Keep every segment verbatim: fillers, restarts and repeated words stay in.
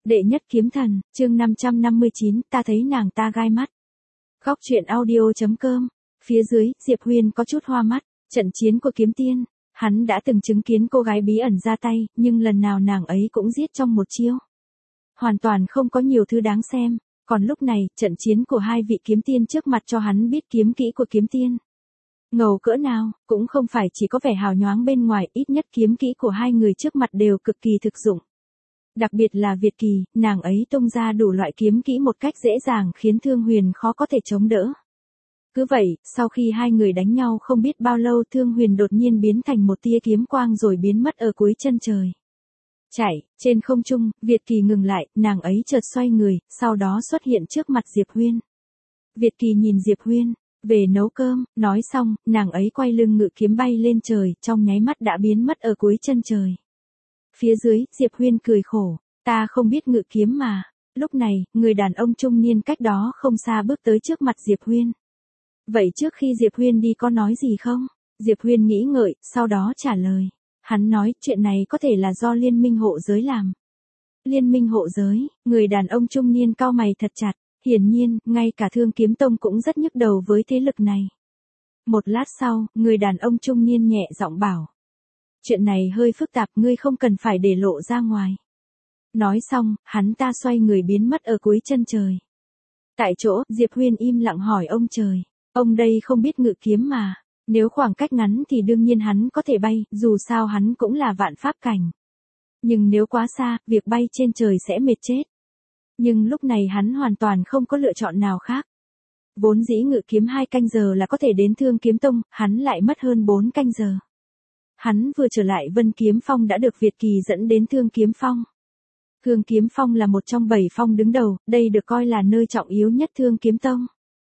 Đệ nhất kiếm thần, chương năm trăm năm mươi chín, ta thấy nàng ta gai mắt. Góc truyện audio.com. Phía dưới, Diệp Huyên có chút hoa mắt, trận chiến của kiếm tiên. Hắn đã từng chứng kiến cô gái bí ẩn ra tay, nhưng lần nào nàng ấy cũng giết trong một chiêu. Hoàn toàn không có nhiều thứ đáng xem. Còn lúc này, trận chiến của hai vị kiếm tiên trước mặt cho hắn biết kiếm kỹ của kiếm tiên. Ngầu cỡ nào, cũng không phải chỉ có vẻ hào nhoáng bên ngoài, ít nhất kiếm kỹ của hai người trước mặt đều cực kỳ thực dụng. Đặc biệt là Việt Kỳ, nàng ấy tung ra đủ loại kiếm kỹ một cách dễ dàng khiến Thương Huyền khó có thể chống đỡ. Cứ vậy, sau khi hai người đánh nhau không biết bao lâu Thương Huyền đột nhiên biến thành một tia kiếm quang rồi biến mất ở cuối chân trời. Chạy, trên không trung, Việt Kỳ ngừng lại, nàng ấy chợt xoay người, sau đó xuất hiện trước mặt Diệp Huyên. Việt Kỳ nhìn Diệp Huyên, về nấu cơm, nói xong, nàng ấy quay lưng ngự kiếm bay lên trời, trong nháy mắt đã biến mất ở cuối chân trời. Phía dưới, Diệp Huyên cười khổ, ta không biết ngự kiếm mà. Lúc này, người đàn ông trung niên cách đó không xa bước tới trước mặt Diệp Huyên. Vậy trước khi Diệp Huyên đi có nói gì không? Diệp Huyên nghĩ ngợi, sau đó trả lời. Hắn nói chuyện này có thể là do liên minh hộ giới làm. Liên minh hộ giới, người đàn ông trung niên cau mày thật chặt. Hiển nhiên, ngay cả Thương Kiếm Tông cũng rất nhức đầu với thế lực này. Một lát sau, người đàn ông trung niên nhẹ giọng bảo. Chuyện này hơi phức tạp, ngươi không cần phải để lộ ra ngoài. Nói xong, hắn ta xoay người biến mất ở cuối chân trời. Tại chỗ, Diệp Huyên im lặng hỏi ông trời. Ông đây không biết ngự kiếm mà. Nếu khoảng cách ngắn thì đương nhiên hắn có thể bay, dù sao hắn cũng là vạn pháp cảnh. Nhưng nếu quá xa, việc bay trên trời sẽ mệt chết. Nhưng lúc này hắn hoàn toàn không có lựa chọn nào khác. Vốn dĩ ngự kiếm hai canh giờ là có thể đến Thương Kiếm Tông, hắn lại mất hơn bốn canh giờ. Hắn vừa trở lại Vân Kiếm Phong đã được Việt Kỳ dẫn đến Thương Kiếm Phong. Thương Kiếm Phong là một trong bảy phong đứng đầu, đây được coi là nơi trọng yếu nhất Thương Kiếm Tông.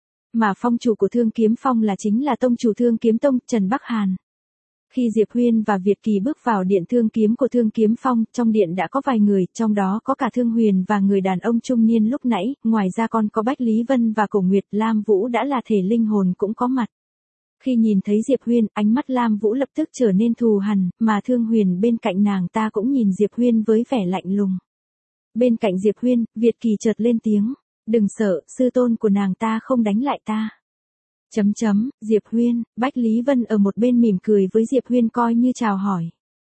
Mà phong chủ của Thương Kiếm Phong là chính là tông chủ Thương Kiếm Tông, Trần Bắc Hàn. Khi Diệp Huyên và Việt Kỳ bước vào điện thương kiếm của Thương Kiếm Phong, trong điện đã có vài người, trong đó có cả Thương Huyền và người đàn ông trung niên lúc nãy, ngoài ra còn có Bách Lý Vân và Cổ Nguyệt. Lam Vũ đã là thể linh hồn cũng có mặt. Khi nhìn thấy Diệp Huyên, ánh mắt Lam Vũ lập tức trở nên thù hằn, mà Thương Huyền bên cạnh nàng ta cũng nhìn Diệp Huyên với vẻ lạnh lùng. Bên cạnh Diệp Huyên, Việt Kỳ chợt lên tiếng, đừng sợ, sư tôn của nàng ta không đánh lại ta. Chấm chấm, Diệp Huyên, Bách Lý Vân ở một bên mỉm cười với Diệp Huyên coi như chào hỏi.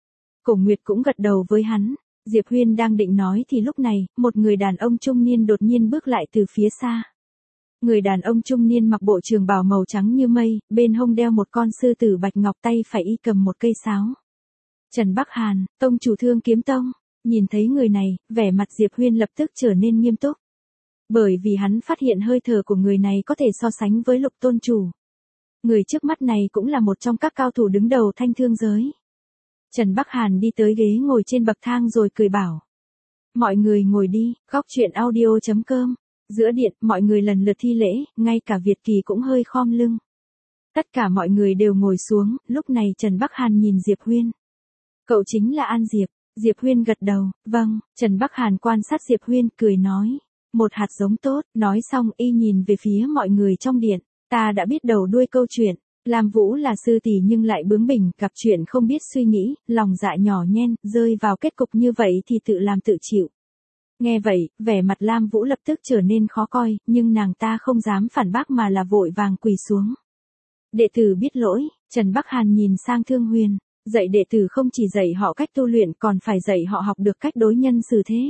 Cổ Nguyệt cũng gật đầu với hắn. Diệp Huyên đang định nói thì lúc này, một người đàn ông trung niên đột nhiên bước lại từ phía xa. Người đàn ông trung niên mặc bộ trường bào màu trắng như mây, bên hông đeo một con sư tử bạch ngọc, tay phải y cầm một cây sáo. Trần Bắc Hàn, tông chủ Thương Kiếm Tông, nhìn thấy người này, vẻ mặt Diệp Huyên lập tức trở nên nghiêm túc. Bởi vì hắn phát hiện hơi thở của người này có thể so sánh với Lục tôn chủ. Người trước mắt này cũng là một trong các cao thủ đứng đầu thanh thương giới. Trần Bắc Hàn đi tới ghế ngồi trên bậc thang rồi cười bảo. Mọi người ngồi đi, góc truyện audio.com. Giữa điện, mọi người lần lượt thi lễ, ngay cả Việt Kỳ cũng hơi khom lưng. Tất cả mọi người đều ngồi xuống, lúc này Trần Bắc Hàn nhìn Diệp Huyên. Cậu chính là An Diệp. Diệp Huyên gật đầu, vâng. Trần Bắc Hàn quan sát Diệp Huyên, cười nói. Một hạt giống tốt, nói xong y nhìn về phía mọi người trong điện. Ta đã biết đầu đuôi câu chuyện. Lam Vũ là sư tỷ nhưng lại bướng bỉnh, gặp chuyện không biết suy nghĩ, lòng dạ nhỏ nhen, rơi vào kết cục như vậy thì tự làm tự chịu. Nghe vậy, vẻ mặt Lam Vũ lập tức trở nên khó coi, nhưng nàng ta không dám phản bác mà là vội vàng quỳ xuống. Đệ tử biết lỗi. Trần Bắc Hàn nhìn sang Thương Huyền. Dạy đệ tử không chỉ dạy họ cách tu luyện còn phải dạy họ học được cách đối nhân xử thế.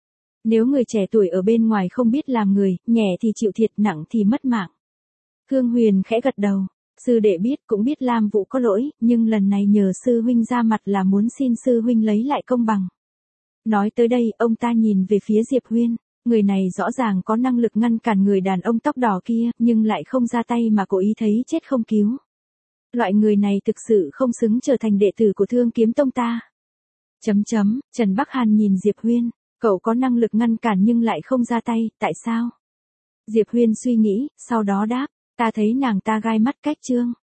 Nếu người trẻ tuổi ở bên ngoài không biết làm người, nhẹ thì chịu thiệt, nặng thì mất mạng. Thương Huyền khẽ gật đầu. Sư đệ biết, cũng biết Lam Vũ có lỗi, nhưng lần này nhờ sư huynh ra mặt là muốn xin sư huynh lấy lại công bằng. Nói tới đây, ông ta nhìn về phía Diệp Huyên. Người này rõ ràng có năng lực ngăn cản người đàn ông tóc đỏ kia, nhưng lại không ra tay mà cố ý thấy chết không cứu. Loại người này thực sự không xứng trở thành đệ tử của Thương Kiếm Tông ta. Chấm chấm, Trần Bắc Hàn nhìn Diệp Huyên. Cậu có năng lực ngăn cản nhưng lại không ra tay, tại sao? Diệp Huyên suy nghĩ, sau đó đáp. Ta thấy nàng ta gai mắt cách trương.